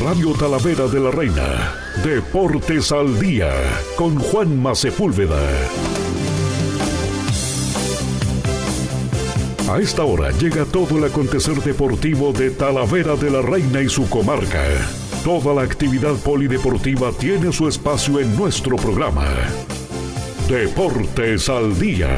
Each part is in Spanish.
Radio Talavera de la Reina, Deportes al Día, con Juanma Sepúlveda. A esta hora llega todo el acontecer deportivo de Talavera de la Reina y su comarca. Toda la actividad polideportiva tiene su espacio en nuestro programa. Deportes al Día.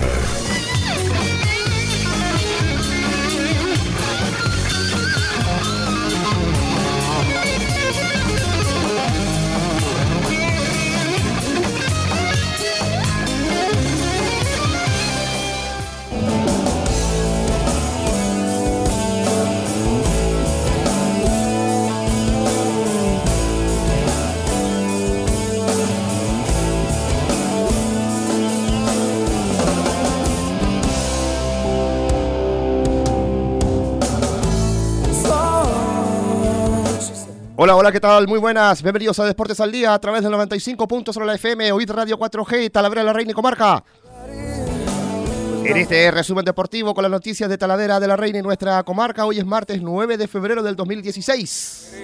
Hola, ¿qué tal? Muy buenas, bienvenidos a Deportes al Día a través del 95.0 la FM, OID Radio 4G, Talavera de la Reina y Comarca. En este resumen deportivo con las noticias de Talavera de la Reina y nuestra comarca, hoy es martes 9 de febrero del 2016.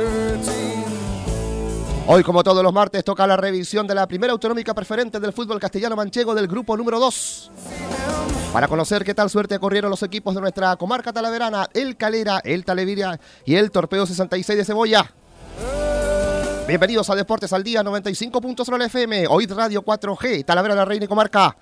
Hoy, como todos los martes, toca la revisión de la primera autonómica preferente del fútbol castellano manchego del grupo número 2. Para conocer qué tal suerte corrieron los equipos de nuestra comarca talaverana, el Calera, el Taleviria y el Torpedo 66 de Cebolla. Bienvenidos a Deportes al Día 95.0 la FM, OID Radio 4G, Talavera de la Reina y Comarca.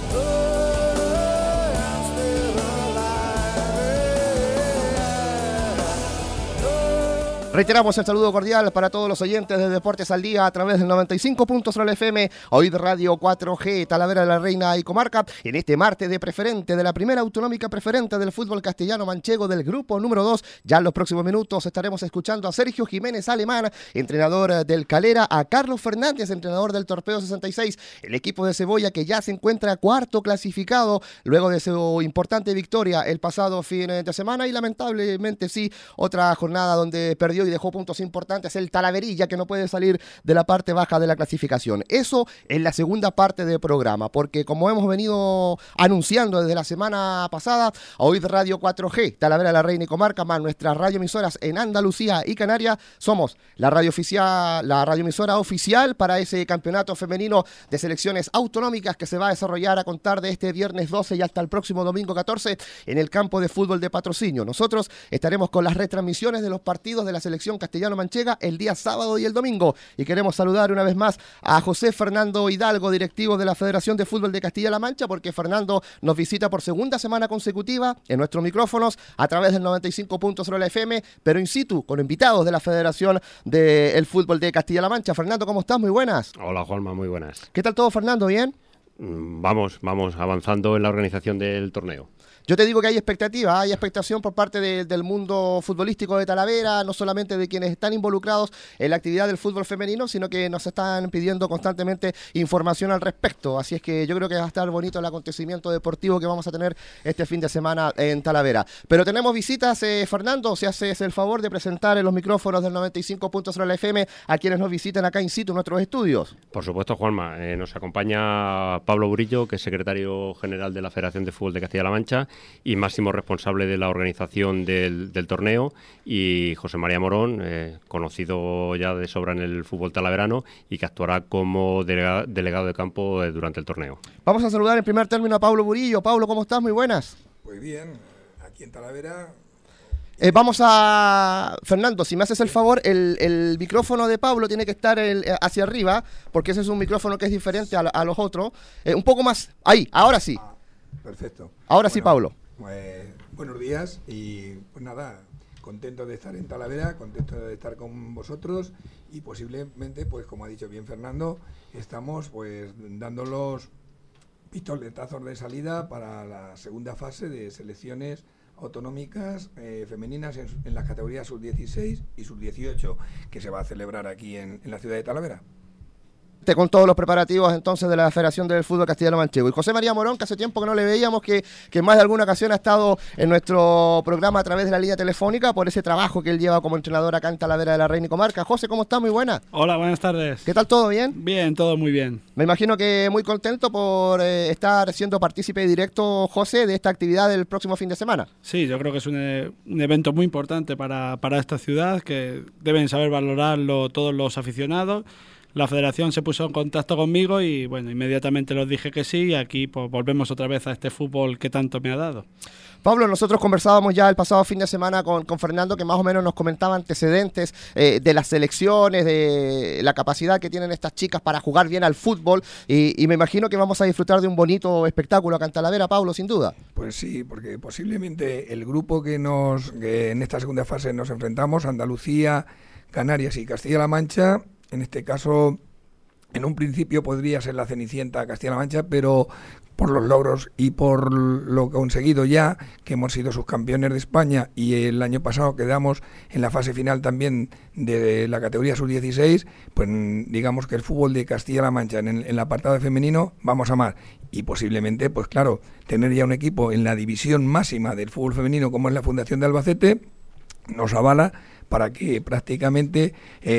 Reiteramos el saludo cordial para todos los oyentes de Deportes al Día a través del 95.0 FM, OID Radio 4G, Talavera de la Reina y Comarca, en este martes de preferente de la primera autonómica preferente del fútbol castellano manchego del grupo número 2. Ya en los próximos minutos estaremos escuchando a Sergio Jiménez Alemán, entrenador del Calera, a Carlos Fernández, entrenador del Torpedo 66, el equipo de Cebolla que ya se encuentra cuarto clasificado luego de su importante victoria el pasado fin de semana y lamentablemente sí, otra jornada donde perdió y dejó puntos importantes el Talaverilla, que no puede salir de la parte baja de la clasificación. Eso en la segunda parte del programa, porque como hemos venido anunciando desde la semana pasada, hoy de Radio 4G, Talavera de la Reina y Comarca, más nuestras radioemisoras en Andalucía y Canarias, somos la radioemisora oficial para ese campeonato femenino de selecciones autonómicas que se va a desarrollar a contar de este viernes 12 y hasta el próximo domingo 14 en el campo de fútbol de Patrocinio. Nosotros estaremos con las retransmisiones de los partidos de la selección castellano-manchega el día sábado y el domingo. Y queremos saludar una vez más a José Fernando Hidalgo, directivo de la Federación de Fútbol de Castilla-La Mancha, porque Fernando nos visita por segunda semana consecutiva en nuestros micrófonos a través del 95.0 la FM, pero in situ, con invitados de la Federación del Fútbol de Castilla-La Mancha. Fernando, ¿cómo estás? Muy buenas. Hola, Juanma, muy buenas. ¿Qué tal todo, Fernando? ¿Bien? Vamos avanzando en la organización del torneo. Yo te digo que hay expectativa, hay expectación por parte del mundo futbolístico de Talavera, no solamente de quienes están involucrados en la actividad del fútbol femenino, sino que nos están pidiendo constantemente información al respecto. Así es que yo creo que va a estar bonito el acontecimiento deportivo que vamos a tener este fin de semana en Talavera. Pero tenemos visitas, Fernando, si haces el favor de presentar en los micrófonos del 95.0 la FM a quienes nos visiten acá in situ en nuestros estudios. Por supuesto, Juanma, nos acompaña Pablo Burillo, que es secretario general de la Federación de Fútbol de Castilla-La Mancha y máximo responsable de la organización del torneo, y José María Morón, conocido ya de sobra en el fútbol talaverano y que actuará como delegado de campo durante el torneo. Vamos a saludar en primer término a Pablo Burillo. Pablo, ¿cómo estás? Muy buenas. Muy bien, aquí en Talavera. Vamos a... Fernando, si me haces el favor, el micrófono de Pablo tiene que estar hacia arriba, porque ese es un micrófono que es diferente a los otros. Un poco más... Ahí, ahora sí. Perfecto. Ahora sí, Pablo. Buenos días y pues nada, contento de estar en Talavera, contento de estar con vosotros y posiblemente, pues como ha dicho bien Fernando, estamos pues dando los pistoletazos de salida para la segunda fase de selecciones autonómicas femeninas en las categorías sub-16 y sub-18 que se va a celebrar aquí en la ciudad de Talavera. con todos los preparativos entonces de la Federación del Fútbol Castellano Manchego. Y José María Morón, que hace tiempo que no le veíamos, que en más de alguna ocasión ha estado en nuestro programa a través de la línea telefónica por ese trabajo que él lleva como entrenador acá en Talavera de la Reina y Comarca. José, ¿cómo estás? Muy buena. Hola, buenas tardes. ¿Qué tal? ¿Todo bien? Bien, todo muy bien. Me imagino que muy contento por estar siendo partícipe directo, José, de esta actividad del próximo fin de semana. Sí, yo creo que es un evento muy importante para esta ciudad, que deben saber valorarlo todos los aficionados. La federación se puso en contacto conmigo y bueno, inmediatamente les dije que sí, y aquí pues volvemos otra vez a este fútbol que tanto me ha dado. Pablo, nosotros conversábamos ya el pasado fin de semana con Fernando, que más o menos nos comentaba antecedentes de las selecciones, de la capacidad que tienen estas chicas para jugar bien al fútbol, y me imagino que vamos a disfrutar de un bonito espectáculo acá en Talavera, Pablo, sin duda. Pues sí, porque posiblemente el grupo que en esta segunda fase nos enfrentamos, Andalucía, Canarias y Castilla-La Mancha, en este caso, en un principio podría ser la Cenicienta Castilla-La Mancha, pero por los logros y por lo conseguido ya, que hemos sido subcampeones de España y el año pasado quedamos en la fase final también de la categoría sub-16, pues digamos que el fútbol de Castilla-La Mancha en el apartado femenino vamos a más. Y posiblemente, pues claro, tener ya un equipo en la división máxima del fútbol femenino como es la Fundación de Albacete, nos avala para que prácticamente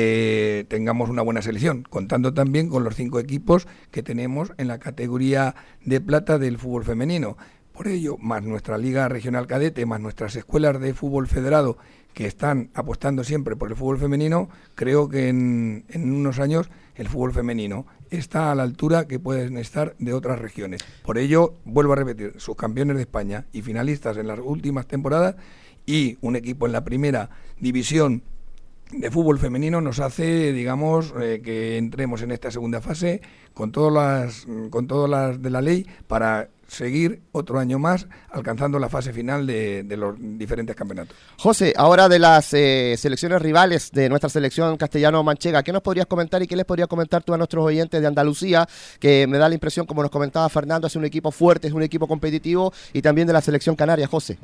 tengamos una buena selección, contando también con los 5 equipos que tenemos en la categoría de plata del fútbol femenino. Por ello, más nuestra Liga Regional Cadete, más nuestras escuelas de fútbol federado que están apostando siempre por el fútbol femenino, creo que en unos años el fútbol femenino está a la altura que pueden estar de otras regiones. Por ello, vuelvo a repetir, subcampeones de España y finalistas en las últimas temporadas, y un equipo en la primera división de fútbol femenino nos hace, digamos, que entremos en esta segunda fase con todas las de la ley para seguir otro año más alcanzando la fase final de los diferentes campeonatos. José, ahora de las selecciones rivales de nuestra selección castellano-manchega, ¿qué nos podrías comentar y qué les podrías comentar tú a nuestros oyentes de Andalucía? Que me da la impresión, como nos comentaba Fernando, es un equipo fuerte, es un equipo competitivo, y también de la selección canaria, José.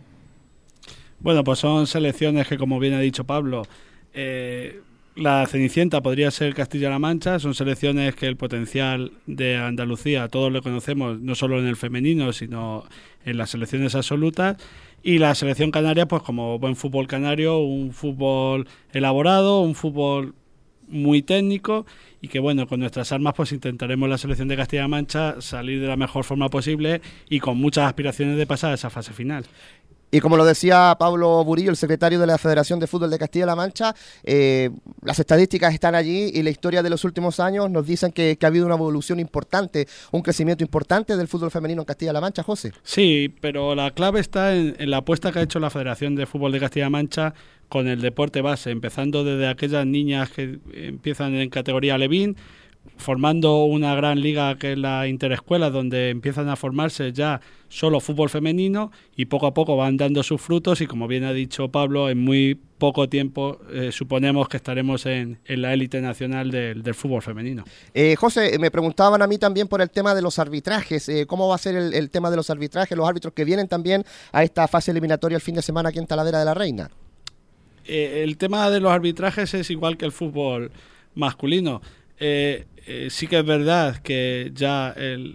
Bueno, pues son selecciones que, como bien ha dicho Pablo, la Cenicienta podría ser Castilla-La Mancha. Son selecciones que el potencial de Andalucía todos lo conocemos, no solo en el femenino, sino en las selecciones absolutas. Y la selección canaria, pues como buen fútbol canario, un fútbol elaborado, un fútbol muy técnico, y que bueno, con nuestras armas pues intentaremos la selección de Castilla-La Mancha salir de la mejor forma posible y con muchas aspiraciones de pasar a esa fase final. Y como lo decía Pablo Burillo, el secretario de la Federación de Fútbol de Castilla-La Mancha, las estadísticas están allí y la historia de los últimos años nos dicen que ha habido una evolución importante, un crecimiento importante del fútbol femenino en Castilla-La Mancha, José. Sí, pero la clave está en la apuesta que ha hecho la Federación de Fútbol de Castilla-La Mancha con el deporte base, empezando desde aquellas niñas que empiezan en categoría Levín, formando una gran liga que es la Interescuela, donde empiezan a formarse ya solo fútbol femenino, y poco a poco van dando sus frutos, y como bien ha dicho Pablo, en muy poco tiempo suponemos que estaremos en la élite nacional del fútbol femenino. José, me preguntaban a mí también por el tema de los arbitrajes, ¿cómo va a ser el tema de los arbitrajes, los árbitros que vienen también a esta fase eliminatoria el fin de semana aquí en Talavera de la Reina? El tema de los arbitrajes es igual que el fútbol masculino. Sí que es verdad que ya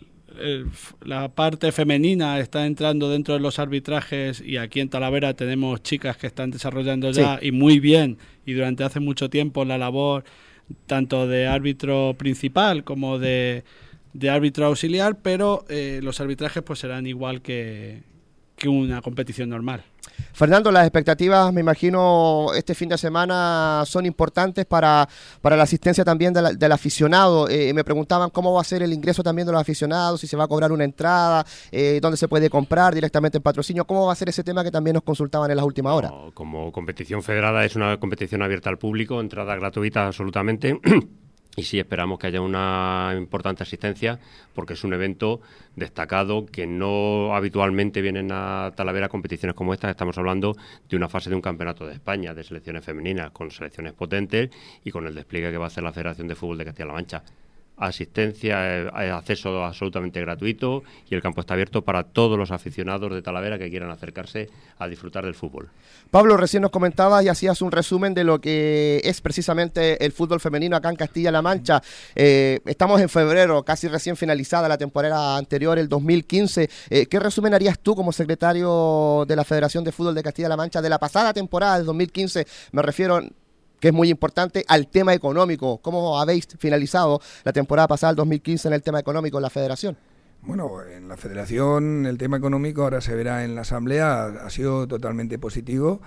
la parte femenina está entrando dentro de los arbitrajes, y aquí en Talavera tenemos chicas que están desarrollando ya, sí, y muy bien, y durante hace mucho tiempo, la labor tanto de árbitro principal como de árbitro auxiliar, pero los arbitrajes pues serán igual que una competición normal. Fernando, las expectativas, me imagino, este fin de semana son importantes para la asistencia también del aficionado. Me preguntaban cómo va a ser el ingreso también de los aficionados, si se va a cobrar una entrada, dónde se puede comprar directamente en patrocinio. ¿Cómo va a ser ese tema que también nos consultaban en las últimas horas? No, como competición federada es una competición abierta al público, entrada gratuita absolutamente. Y sí, esperamos que haya una importante asistencia, porque es un evento destacado que no habitualmente vienen a Talavera competiciones como esta. Estamos hablando de una fase de un campeonato de España de selecciones femeninas, con selecciones potentes y con el despliegue que va a hacer la Federación de Fútbol de Castilla-La Mancha. asistencia, acceso absolutamente gratuito, y el campo está abierto para todos los aficionados de Talavera que quieran acercarse a disfrutar del fútbol. Pablo, recién nos comentabas y hacías un resumen de lo que es precisamente el fútbol femenino acá en Castilla-La Mancha. Estamos en febrero, casi recién finalizada la temporada anterior, el 2015. ¿Qué resumen harías tú como secretario de la Federación de Fútbol de Castilla-La Mancha de la pasada temporada del 2015? Me refiero, que es muy importante, al tema económico. ¿Cómo habéis finalizado la temporada pasada, el 2015, en el tema económico en la Federación? Bueno, en la Federación el tema económico, ahora se verá en la Asamblea, ha sido totalmente positivo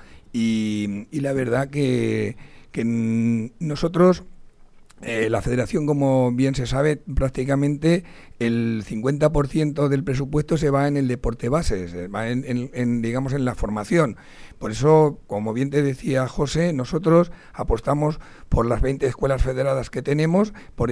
y la verdad que nosotros, la Federación, como bien se sabe, prácticamente el 50% del presupuesto se va en el deporte base, se va digamos, en la formación. Por eso, como bien te decía José, nosotros apostamos por las 20 escuelas federadas que tenemos, por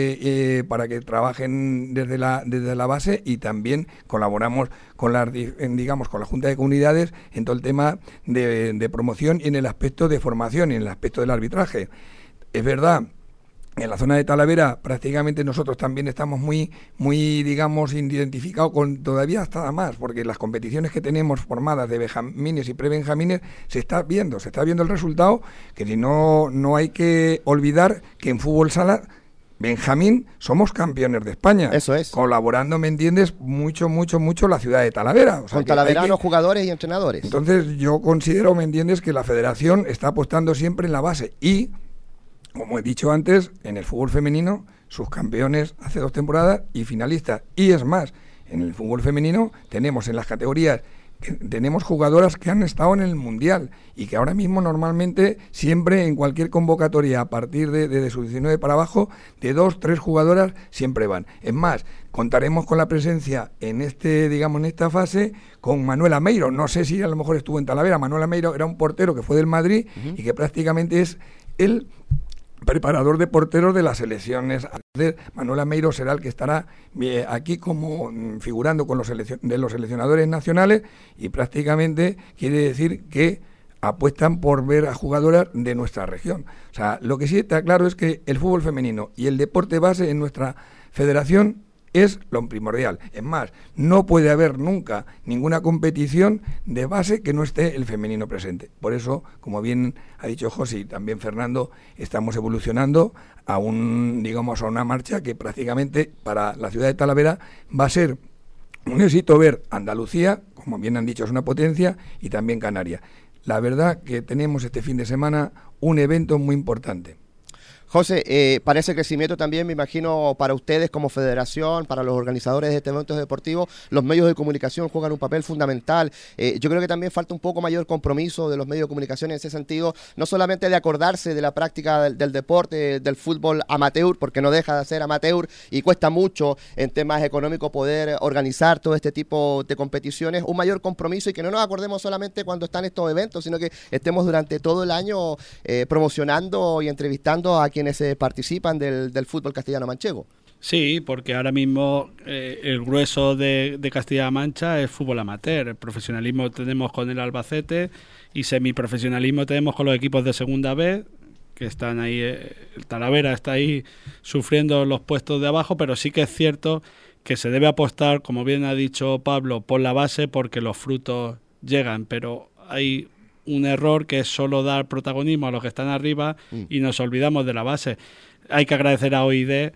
para que trabajen desde la base, y también colaboramos con la Junta de Comunidades en todo el tema de promoción y en el aspecto de formación y en el aspecto del arbitraje. Es verdad, en la zona de Talavera prácticamente nosotros también estamos muy digamos, identificados con todavía hasta más, porque las competiciones que tenemos formadas de benjamines y prebenjamines se está viendo el resultado, que si no hay que olvidar que en fútbol sala Benjamín somos campeones de España. Eso es. Colaborando, ¿me entiendes? Mucho la ciudad de Talavera. O sea, con talaveranos, jugadores y entrenadores. Entonces yo considero, ¿me entiendes?, que la Federación está apostando siempre en la base y, como he dicho antes, en el fútbol femenino, sus campeones hace 2 temporadas y finalistas. Y es más, en el fútbol femenino tenemos en las categorías, tenemos jugadoras que han estado en el Mundial y que ahora mismo normalmente, siempre en cualquier convocatoria a partir de sub-19 para abajo, de 2-3 jugadoras siempre van. Es más, contaremos con la presencia en esta fase con Manuel Ameiro. No sé si a lo mejor estuvo en Talavera. Manuel Ameiro era un portero que fue del Madrid y que prácticamente es el preparador de porteros de las selecciones. Manuel Ameiro será el que estará aquí como figurando con los seleccionadores nacionales, y prácticamente quiere decir que apuestan por ver a jugadoras de nuestra región. O sea, lo que sí está claro es que el fútbol femenino y el deporte base en nuestra federación es lo primordial. Es más, no puede haber nunca ninguna competición de base que no esté el femenino presente. Por eso, como bien ha dicho José y también Fernando, estamos evolucionando a una marcha que prácticamente para la ciudad de Talavera va a ser un éxito ver Andalucía, como bien han dicho, es una potencia, y también Canarias. La verdad que tenemos este fin de semana un evento muy importante. José, para ese crecimiento también, me imagino, para ustedes como federación, para los organizadores de este evento deportivo, los medios de comunicación juegan un papel fundamental. Yo creo que también falta un poco mayor compromiso de los medios de comunicación en ese sentido, no solamente de acordarse de la práctica del deporte, del fútbol amateur, porque no deja de ser amateur y cuesta mucho en temas económicos poder organizar todo este tipo de competiciones, un mayor compromiso, y que no nos acordemos solamente cuando están estos eventos, sino que estemos durante todo el año promocionando y entrevistando a quienes participan del fútbol castellano-manchego. Sí, porque ahora mismo el grueso de Castilla-La Mancha es fútbol amateur. El profesionalismo tenemos con el Albacete y semiprofesionalismo tenemos con los equipos de Segunda B, que están ahí. El Talavera está ahí sufriendo los puestos de abajo, pero sí que es cierto que se debe apostar, como bien ha dicho Pablo, por la base, porque los frutos llegan, pero hay un error que es solo dar protagonismo a los que están arriba y nos olvidamos de la base. Hay que agradecer a OID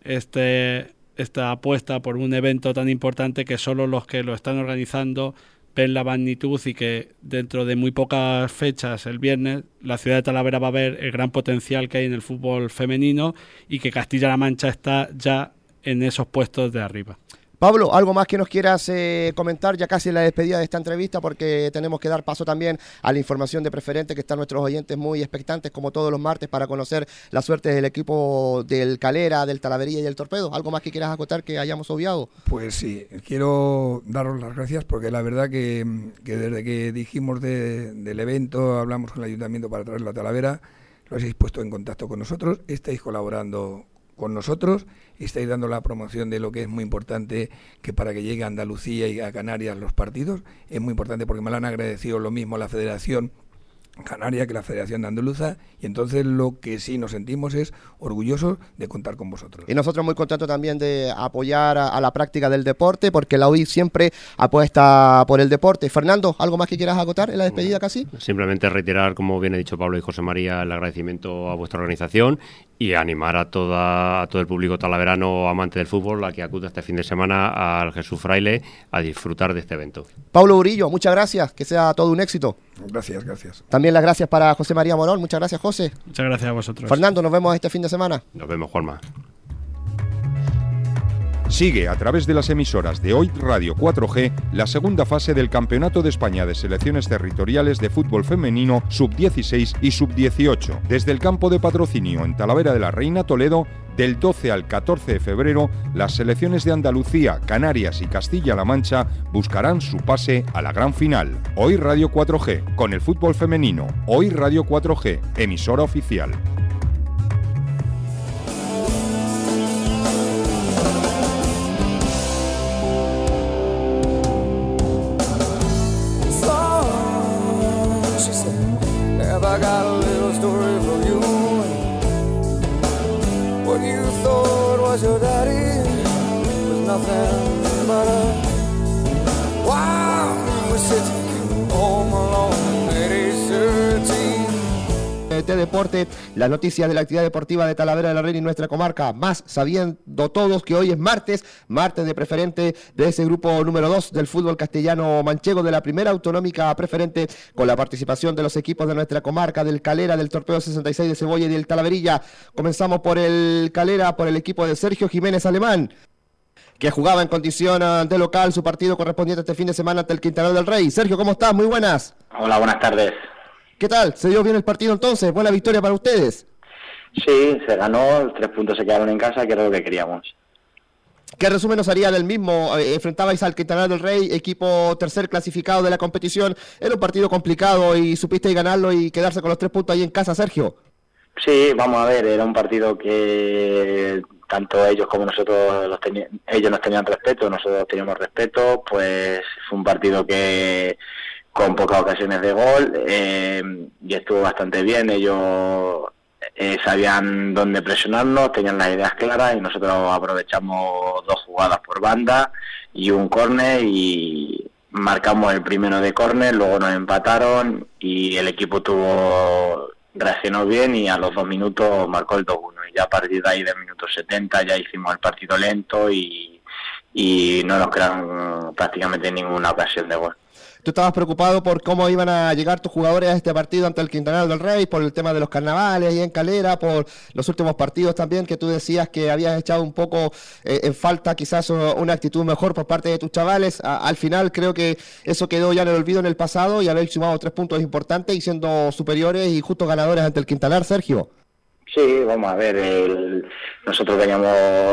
esta apuesta por un evento tan importante, que solo los que lo están organizando ven la magnitud, y que dentro de muy pocas fechas, el viernes, la ciudad de Talavera va a ver el gran potencial que hay en el fútbol femenino, y que Castilla-La Mancha está ya en esos puestos de arriba. Pablo, ¿algo más que nos quieras comentar ya casi en la despedida de esta entrevista? Porque tenemos que dar paso también a la información de Preferente, que están nuestros oyentes muy expectantes, como todos los martes, para conocer la suerte del equipo del Calera, del Talavería y del Torpedo. ¿Algo más que quieras acotar que hayamos obviado? Pues sí, quiero daros las gracias, porque la verdad que desde que dijimos del evento, hablamos con el Ayuntamiento para traerlo a Talavera, lo habéis puesto en contacto con nosotros, estáis colaborando con nosotros, estáis dando la promoción de lo que es muy importante, que para que llegue a Andalucía y a Canarias los partidos, es muy importante, porque me lo han agradecido lo mismo la Federación Canaria, que la Federación de Andaluza, y entonces lo que sí nos sentimos es orgullosos de contar con vosotros. Y nosotros muy contentos también de apoyar a la práctica del deporte, porque la UDI siempre apuesta por el deporte. Fernando, ¿algo más que quieras agotar en la despedida casi? Simplemente reiterar, como bien ha dicho Pablo y José María, el agradecimiento a vuestra organización y animar a todo el público talaverano amante del fútbol a que acuda este fin de semana al Jesús Fraile a disfrutar de este evento. Pablo Burillo, muchas gracias, que sea todo un éxito. Gracias, gracias. También las gracias para José María Morón, muchas gracias, José. Muchas gracias a vosotros. Fernando, nos vemos este fin de semana. Nos vemos, Juanma. Sigue a través de las emisoras de Hoy Radio 4G la segunda fase del Campeonato de España de Selecciones Territoriales de Fútbol Femenino Sub-16 y Sub-18. Desde el campo de patrocinio en Talavera de la Reina, Toledo, del 12 al 14 de febrero, las selecciones de Andalucía, Canarias y Castilla-La Mancha buscarán su pase a la gran final. Hoy Radio 4G, con el fútbol femenino. Hoy Radio 4G, emisora oficial. I got a little story for you. What you thought was your daddy was nothing but a wow, we're sitting home alone at 8:13. Deporte, las noticias de la actividad deportiva de Talavera de la Reina y nuestra comarca, más sabiendo todos que hoy es martes de preferente de ese grupo número 2 del fútbol castellano manchego, de la primera autonómica preferente, con la participación de los equipos de nuestra comarca, del Calera, del Torpedo 66 de Cebolla y del Talaverilla. Comenzamos por el Calera, por el equipo de Sergio Jiménez Alemán, que jugaba en condición de local su partido correspondiente este fin de semana ante el Quintanar del Rey. Sergio, ¿cómo estás? Muy buenas. Hola, buenas tardes. ¿Qué tal? ¿Se dio bien el partido entonces? ¿Buena victoria para ustedes? Sí, se ganó, los 3 puntos se quedaron en casa, que era lo que queríamos. ¿Qué resumen nos haría del mismo? Enfrentabais al Quintanar del Rey, equipo tercer clasificado de la competición. Era un partido complicado y supisteis ganarlo y quedarse con los 3 puntos ahí en casa, Sergio. Sí, vamos a ver, era un partido que tanto ellos como nosotros ellos nos tenían respeto, nosotros teníamos respeto, pues fue un partido que con pocas ocasiones de gol, y estuvo bastante bien. Ellos sabían dónde presionarnos, tenían las ideas claras y nosotros aprovechamos 2 jugadas por banda y un córner y marcamos el primero de córner, luego nos empataron y el equipo reaccionó bien y a los 2 minutos marcó el 2-1 y ya a partir de ahí del minuto 70 ya hicimos el partido lento y no nos crearon prácticamente ninguna ocasión de gol. Tú estabas preocupado por cómo iban a llegar tus jugadores a este partido ante el Quintanar del Rey, por el tema de los carnavales y en Calera, por los últimos partidos también, que tú decías que habías echado un poco en falta quizás una actitud mejor por parte de tus chavales. Al final creo que eso quedó ya en el olvido en el pasado y habéis sumado 3 puntos importantes y siendo superiores y justos ganadores ante el Quintanar, Sergio. Sí, vamos a ver, nosotros veníamos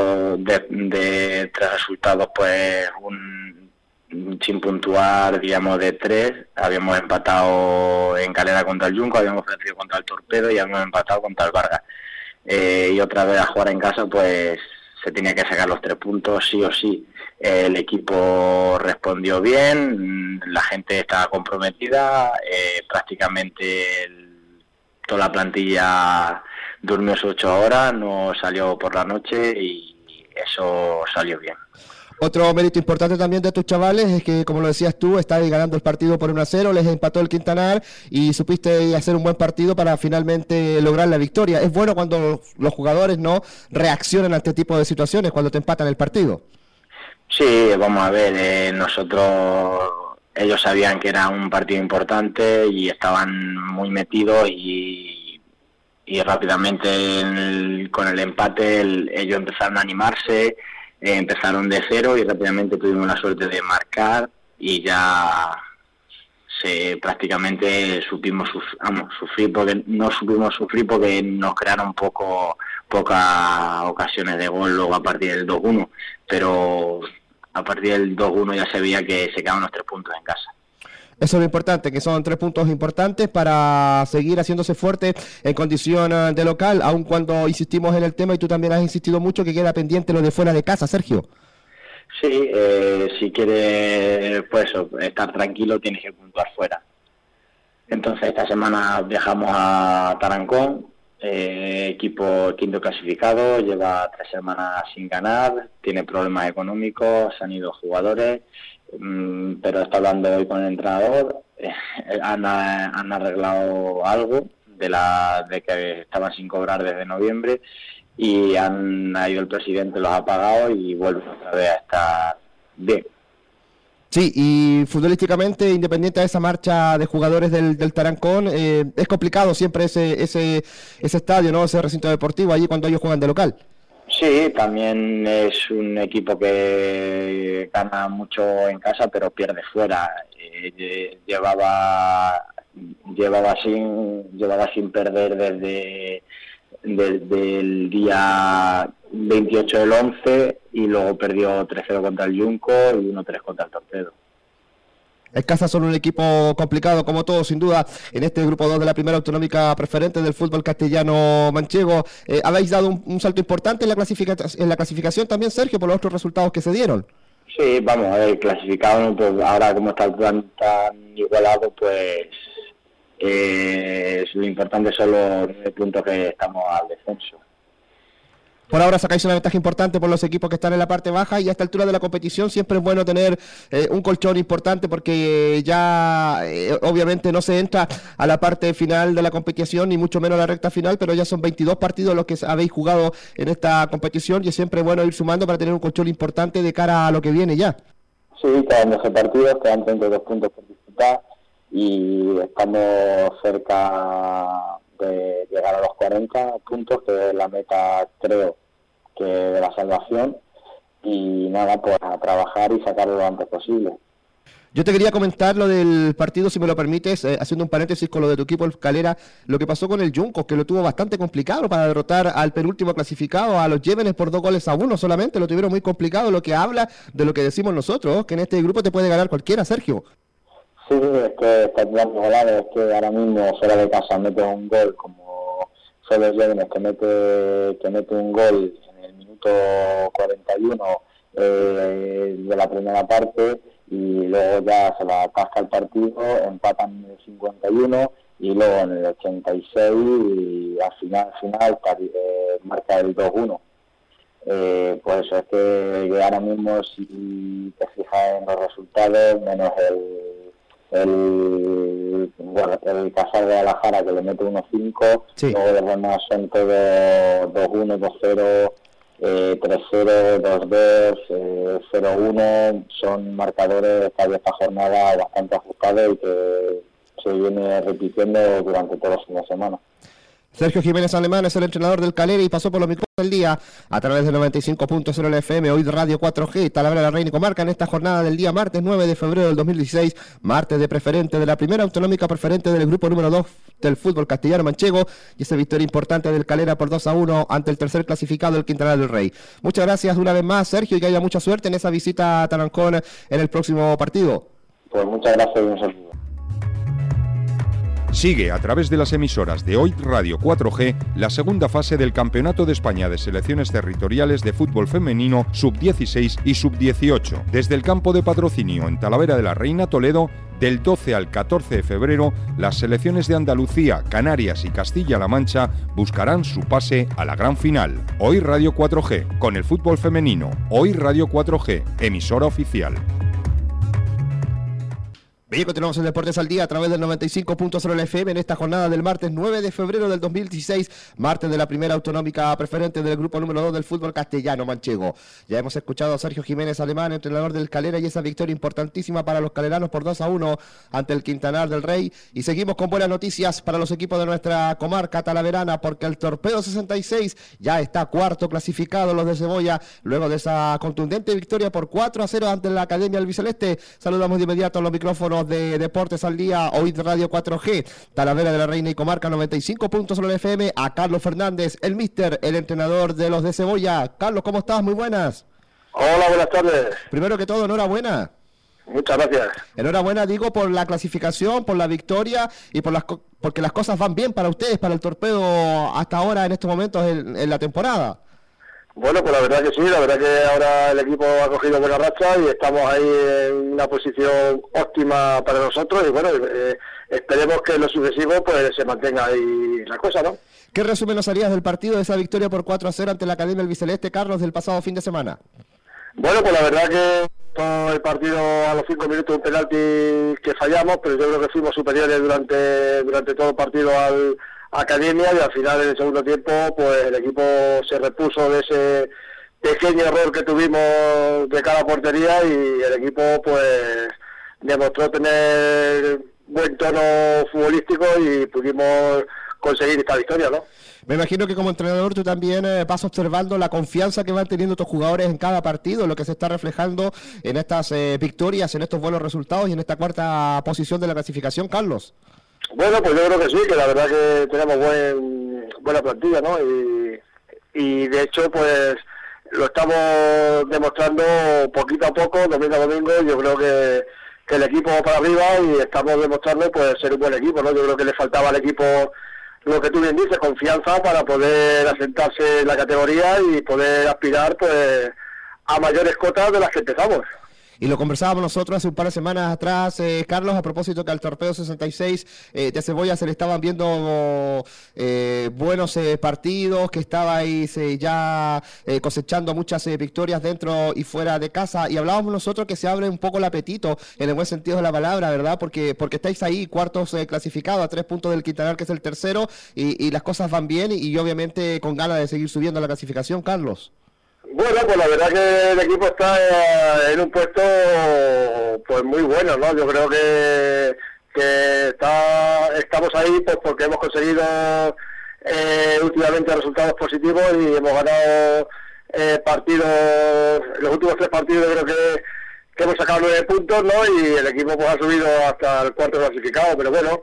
de 3 resultados, pues sin puntuar, digamos, de 3, habíamos empatado en Calera contra el Junco, habíamos vencido contra el Torpedo y habíamos empatado contra el Vargas. Y otra vez a jugar en casa, pues se tenía que sacar los 3 puntos, sí o sí. El equipo respondió bien, la gente estaba comprometida, prácticamente toda la plantilla durmió sus 8 horas, no salió por la noche y eso salió bien. Otro mérito importante también de tus chavales es que, como lo decías tú, estáis ganando el partido por 1-0, les empató el Quintanar y supiste hacer un buen partido para finalmente lograr la victoria. Es bueno cuando los jugadores no reaccionan a este tipo de situaciones, cuando te empatan el partido. Sí, vamos a ver, ellos sabían que era un partido importante y estaban muy metidos y rápidamente con el empate ellos empezaron a animarse. Empezaron de 0 y rápidamente tuvimos la suerte de marcar y ya prácticamente supimos sufrir, porque no supimos sufrir porque nos crearon pocas ocasiones de gol luego a partir del 2-1, pero a partir del 2-1 ya se veía que se quedaban los 3 puntos en casa. Eso es lo importante, que son 3 puntos importantes para seguir haciéndose fuerte en condición de local, aun cuando insistimos en el tema y tú también has insistido mucho que queda pendiente lo de fuera de casa, Sergio. Sí, si quieres pues estar tranquilo tienes que puntuar fuera. Entonces esta semana viajamos a Tarancón, equipo quinto clasificado, lleva 3 semanas sin ganar, tiene problemas económicos, se han ido jugadores, pero está hablando hoy con el entrenador, han arreglado algo de que estaban sin cobrar desde noviembre y ha ido el presidente, los ha pagado y vuelve otra vez a estar bien. Sí, y futbolísticamente, independiente de esa marcha de jugadores del Tarancón, es complicado siempre ese estadio, ¿no? Ese recinto deportivo allí cuando ellos juegan de local. Sí, también es un equipo que gana mucho en casa, pero pierde fuera. Llevaba sin perder desde el día 28 del 11 y luego perdió 3-0 contra el Junco y 1-3 contra el Torpedo. El Casa son un equipo complicado, como todos, sin duda, en este grupo 2 de la primera autonómica preferente del fútbol castellano manchego. Habéis dado un salto importante en la clasificación también, Sergio, por los otros resultados que se dieron. Sí, vamos a ver, clasificado, pues ahora como está tan igualado, pues lo importante son los 9 puntos que estamos al descenso. Por ahora sacáis una ventaja importante por los equipos que están en la parte baja, y a esta altura de la competición siempre es bueno tener un colchón importante, porque ya obviamente no se entra a la parte final de la competición, ni mucho menos a la recta final, pero ya son 22 partidos los que habéis jugado en esta competición, y es siempre bueno ir sumando para tener un colchón importante de cara a lo que viene ya. Sí, quedan 12 partidos, quedan 32 puntos por disputar y estamos cerca de llegar a los 40 puntos, que es la meta, creo, que de la salvación, y nada, pues a trabajar y sacarlo lo antes posible. Yo te quería comentar lo del partido, si me lo permites, haciendo un paréntesis con lo de tu equipo, el Calera, lo que pasó con el Junco, que lo tuvo bastante complicado para derrotar al penúltimo clasificado, a los Llévenes, por 2-1 solamente, lo tuvieron muy complicado, lo que habla de lo que decimos nosotros, que en este grupo te puede ganar cualquiera, Sergio. Sí, es que está tirando goles, es que ahora mismo fuera de casa mete un gol, como son los Llévenes que mete un gol en el minuto 41 de la primera parte, y luego ya se la casca el partido, empatan en el 51 y luego en el 86 y al final marca el 2-1. Pues eso, es que ahora mismo, si te fijas en los resultados, menos el Casal de Guadalajara, que le mete 1-5, sí. Luego los demás son todos 2-1, 2-0, 3-0, 2-2, 0-1, son marcadores de esta jornada bastante ajustados y que se viene repitiendo durante todo el fin de semana. Sergio Jiménez Alemán es el entrenador del Calera y pasó por los micrófonos del día a través del 95.0 en FM, hoy Radio 4G, Talavera de la Reina y Comarca, en esta jornada del día martes 9 de febrero del 2016, martes de preferente de la primera autonómica preferente del grupo número 2 del fútbol castellano manchego, y esa victoria importante del Calera por 2-1 ante el tercer clasificado, el Quintanar del Rey. Muchas gracias una vez más, Sergio, y que haya mucha suerte en esa visita a Tarancón en el próximo partido. Pues muchas gracias y un saludo. Sigue a través de las emisoras de Hoy Radio 4G la segunda fase del Campeonato de España de Selecciones Territoriales de Fútbol Femenino Sub-16 y Sub-18. Desde el campo de patrocinio en Talavera de la Reina, Toledo, del 12 al 14 de febrero, las selecciones de Andalucía, Canarias y Castilla-La Mancha buscarán su pase a la gran final. Hoy Radio 4G, con el fútbol femenino. Hoy Radio 4G, emisora oficial. Bien, continuamos en Deportes al Día a través del 95.0 FM en esta jornada del martes 9 de febrero del 2016, martes de la primera autonómica preferente del grupo número 2 del fútbol castellano manchego. Ya hemos escuchado a Sergio Jiménez Alemán, entrenador del Calera, y esa victoria importantísima para los caleranos por 2-1 ante el Quintanar del Rey, y seguimos con buenas noticias para los equipos de nuestra comarca talaverana, porque el Torpedo 66 ya está cuarto clasificado, los de Cebolla, luego de esa contundente victoria por 4-0 ante la Academia Albiceleste. Saludamos de inmediato a los micrófonos de Deportes al Día, hoy Radio 4G, Talavera de la Reina y Comarca 95.0 FM, a Carlos Fernández, el míster, el entrenador de los de Cebolla. Carlos, ¿cómo estás? Muy buenas. Hola, buenas tardes. Primero que todo, enhorabuena. Muchas gracias. Enhorabuena, digo, por la clasificación, por la victoria y porque las cosas van bien para ustedes, para el Torpedo hasta ahora, en estos momentos en la temporada. Bueno, pues la verdad que sí, la verdad que ahora el equipo ha cogido buena racha y estamos ahí en una posición óptima para nosotros y bueno, esperemos que en lo sucesivo pues se mantenga ahí la cosa, ¿no? ¿Qué resumen nos harías del partido de esa victoria por 4-0 ante la Academia Albiceleste, Carlos, del pasado fin de semana? Bueno, pues la verdad que todo el partido a los 5 minutos un penalti que fallamos, pero yo creo que fuimos superiores durante todo el partido al Academia y al final en el segundo tiempo pues el equipo se repuso de ese pequeño error que tuvimos de cada portería y el equipo pues demostró tener buen tono futbolístico y pudimos conseguir esta victoria, ¿no? Me imagino que como entrenador tú también vas observando la confianza que van teniendo tus jugadores en cada partido, lo que se está reflejando en estas victorias, en estos buenos resultados y en esta cuarta posición de la clasificación, Carlos. Bueno, pues yo creo que sí, que la verdad que tenemos buena plantilla, ¿no? Y de hecho, pues lo estamos demostrando poquito a poco, domingo a domingo. Yo creo que el equipo va para arriba y estamos demostrando pues ser un buen equipo, ¿no? Yo creo que le faltaba al equipo, lo que tú bien dices, confianza para poder asentarse en la categoría y poder aspirar pues a mayores cotas de las que empezamos. Y lo conversábamos nosotros hace un par de semanas atrás, Carlos, a propósito que al Torpedo 66 de Cebolla se le estaban viendo buenos partidos, que estaba ahí ya cosechando muchas victorias dentro y fuera de casa, y hablábamos nosotros que se abre un poco el apetito, en el buen sentido de la palabra, ¿verdad? Porque estáis ahí, cuartos clasificados, a 3 puntos del Quintanar, que es el tercero, y las cosas van bien, y obviamente con ganas de seguir subiendo la clasificación, Carlos. Bueno, pues la verdad que el equipo está en un puesto pues muy bueno, ¿no? Yo creo que estamos ahí pues porque hemos conseguido últimamente resultados positivos y hemos ganado partidos, los últimos 3 partidos creo que hemos sacado 9 puntos, ¿no? Y el equipo pues ha subido hasta el cuarto clasificado, pero bueno,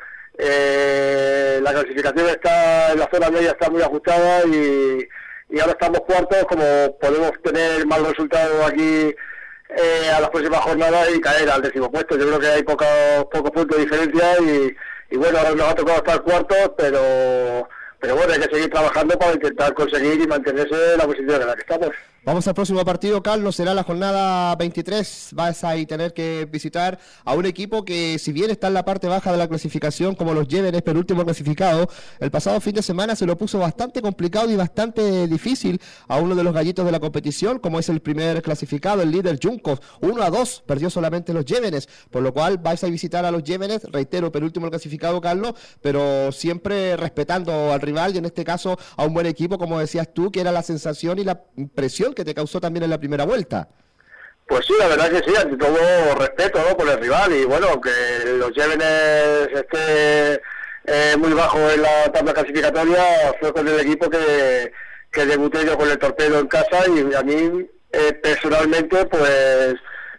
la clasificación está en la zona media, está muy ajustada y ahora estamos cuartos, como podemos tener malos resultados aquí a las próximas jornadas y caer al 10º puesto. Yo creo que hay pocos puntos de diferencia y bueno, ahora nos ha tocado estar cuartos, pero bueno, hay que seguir trabajando para intentar conseguir y mantenerse en la posición en la que estamos. Vamos al próximo partido, Carlos, será la jornada 23, vas a tener que visitar a un equipo que si bien está en la parte baja de la clasificación, como los Llévenes, penúltimo clasificado, el pasado fin de semana se lo puso bastante complicado y bastante difícil a uno de los gallitos de la competición, como es el primer clasificado, el líder Juncos, 1-2, perdió solamente los Llévenes, por lo cual vais a visitar a los Llévenes, reitero, penúltimo clasificado, Carlos, pero siempre respetando al rival y en este caso a un buen equipo, como decías tú, que era la sensación y la impresión que te causó también en la primera vuelta. Pues sí, la verdad que sí, ante todo respeto, ¿no?, por el rival y bueno, aunque los Llévenes esté muy bajo en la tabla clasificatoria, fue con el equipo que debuté yo con el Torpedo en casa y a mí personalmente pues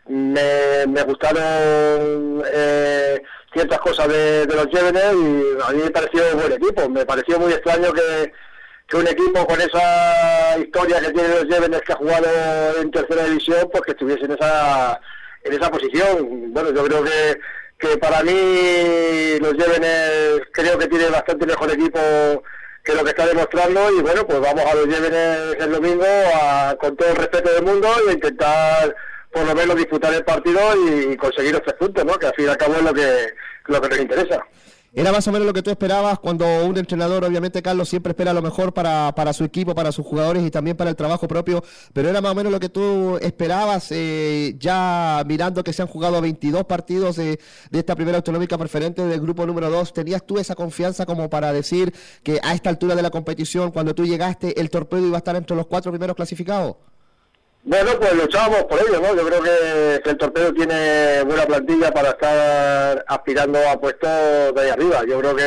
me gustaron ciertas cosas de los Llévenes y a mí me pareció un buen equipo. Me pareció muy extraño que un equipo con esa historia que tiene los Llévenes, que ha jugado en tercera división, pues que estuviese en esa posición. Bueno, yo creo que para mí los Llévenes creo que tiene bastante mejor equipo que lo que está demostrando y bueno, pues vamos a los Llévenes el domingo con todo el respeto del mundo y a intentar por lo menos disputar el partido y conseguir los 3 puntos, ¿no?, que al fin y al cabo es lo que nos interesa. Era más o menos lo que tú esperabas cuando un entrenador, obviamente, Carlos, siempre espera lo mejor para su equipo, para sus jugadores y también para el trabajo propio, pero era más o menos lo que tú esperabas, ya mirando que se han jugado 22 partidos de esta primera autonómica preferente del grupo número 2, ¿tenías tú esa confianza como para decir que a esta altura de la competición, cuando tú llegaste, el Torpedo iba a estar entre los 4 primeros clasificados? Bueno, pues luchábamos por ello, ¿no? Yo creo que el Torpedo tiene buena plantilla para estar aspirando a puestos de ahí arriba. Yo creo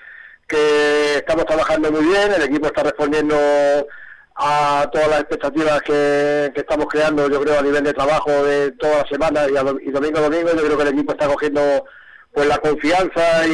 que estamos trabajando muy bien, el equipo está respondiendo a todas las expectativas que estamos creando, yo creo, a nivel de trabajo de toda la semana y domingo a domingo. Yo creo que el equipo está cogiendo pues la confianza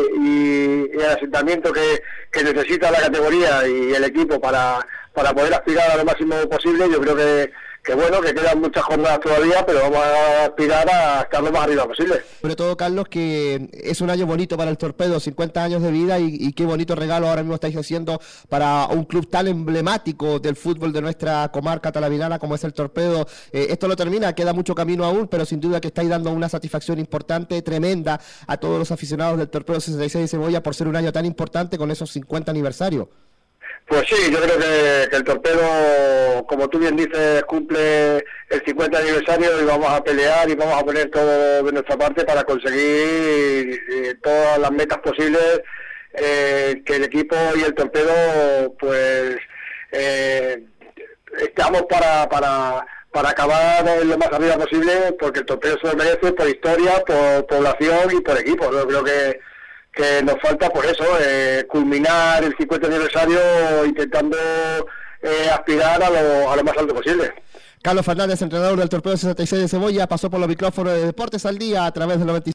y el asentamiento que necesita la categoría y el equipo para poder aspirar a lo máximo posible. Yo creo que bueno, que quedan muchas jornadas todavía, pero vamos a aspirar a estar lo más arriba posible. Sobre todo, Carlos, que es un año bonito para el Torpedo, 50 años de vida, y qué bonito regalo ahora mismo estáis haciendo para un club tan emblemático del fútbol de nuestra comarca talavinana como es el Torpedo. Esto lo termina, queda mucho camino aún, pero sin duda que estáis dando una satisfacción importante, tremenda, a todos los aficionados del Torpedo 66 de Cebolla por ser un año tan importante con esos 50 aniversarios. Pues sí, yo creo que el Torpedo, como tú bien dices, cumple el 50 aniversario y vamos a pelear y vamos a poner todo de nuestra parte para conseguir todas las metas posibles, que el equipo y el Torpedo pues estamos para acabar lo más arriba posible, porque el Torpedo se lo merece por historia, por población y por equipo. Yo creo que nos falta por eso, culminar el 50 aniversario intentando aspirar a lo más alto posible. Carlos Fernández, entrenador del Torpedo 66 de Cebolla, pasó por los micrófonos de Deportes al Día a través del 95.